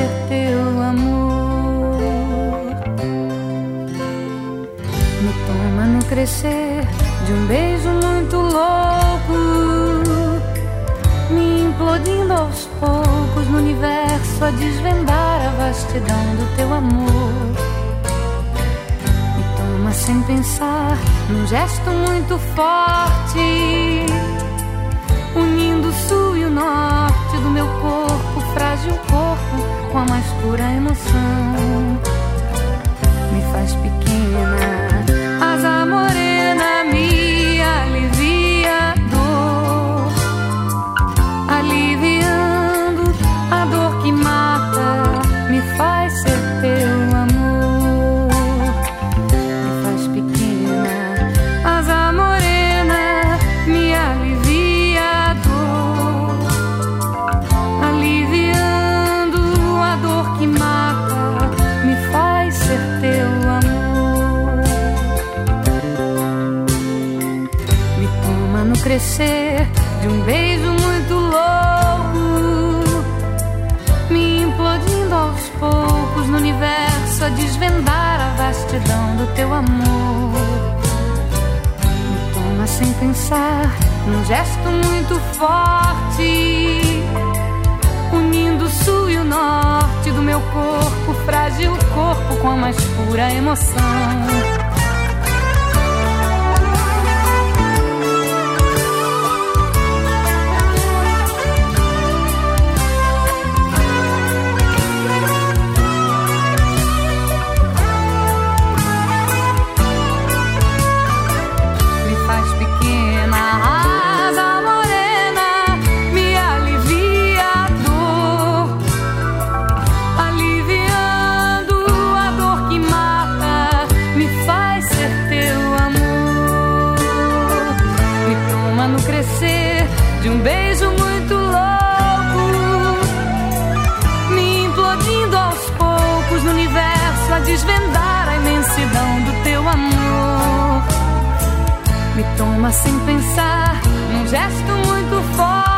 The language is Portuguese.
ser teu amor. Me toma no crescer de um beijo muito louco, me implodindo aos poucos no universo a desvendar a vastidão do teu amor. Me toma sem pensar num gesto muito forte, unindo o sul e o norte do meu corpo, frágil corpo, com a mais pura emoção. Me faz pequena, asa morena, me alivia a dor, aliviando a dor que mata, me faz ser teu amor. Me faz pequena, asa morena, me alivia a dor, aliviando a dor que mata, me faz ser teu amor. Me toma no crescer de um beijo muito louco, me implodindo aos poucos no universo a desvendar a vastidão do teu amor. Me toma sem pensar num gesto muito forte, unindo o sul e o norte do meu corpo, frágil corpo, com a mais pura emoção. De um beijo muito louco, me implodindo aos poucos no universo a desvendar a imensidão do teu amor. Me toma sem pensar num gesto muito forte,